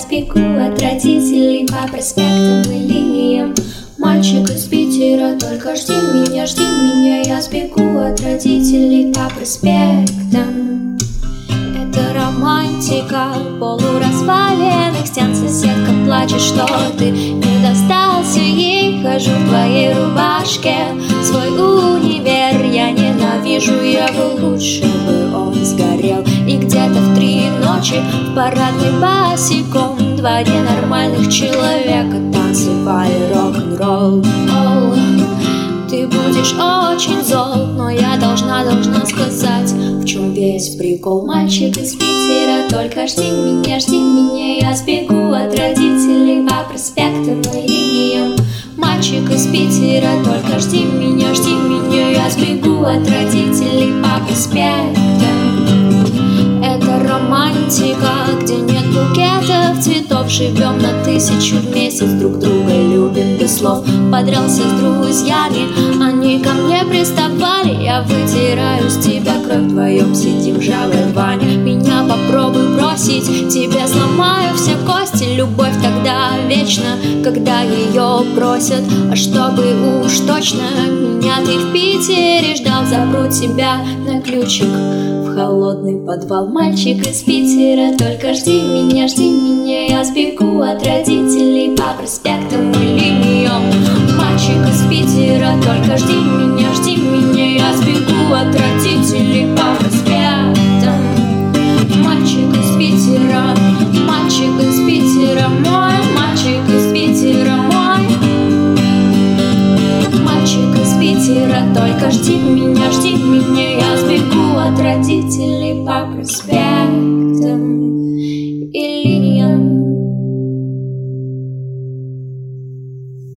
сбегу от родителей по проспектам и линиям. Мальчик из Питера, только жди меня, я сбегу от родителей по проспектам. Это романтика полуразваленных стен. Соседка плачет, что ты не достался ей. Хожу в твоей рубашке в свой универ. Я ненавижу его, лучше бы он сгорел. И где-то в 3 ночи в парадной босиком два ненормальных человека танцевали рок-н-ролл. Ты будешь очень зол, но я должна сказать, в чем весь прикол. Мальчик из Питера, только жди меня, я сбегу от родителей по проспектам и линиям. Мальчик из Питера, только жди меня, я сбегу от родителей по проспектам. Это романтика, где нет букетов цветов. Живем на 1000 в месяц, друг друга любим без слов. Подрался с друзьями, они ко мне приставали. Я вытираю с тебя кровь, вдвоем сидим в жавой ванне. Меня попробуй бросить, тебе сломаю все кости. Любовь тогда вечна, когда ее просят. А чтобы уж точно меня ты в Питере ждал, запру тебя на ключик в холодный подвал. Мальчик из Питера, только жди меня, я сбегу от родителей по проспектам и линиям. Мальчик из Питера, только жди меня, я сбегу от родителей по проспектам. Мальчик из Питера, мой мальчик из Питера, мой мальчик из Питера, только жди меня, я сбегу от родителей по проспектам и линиям.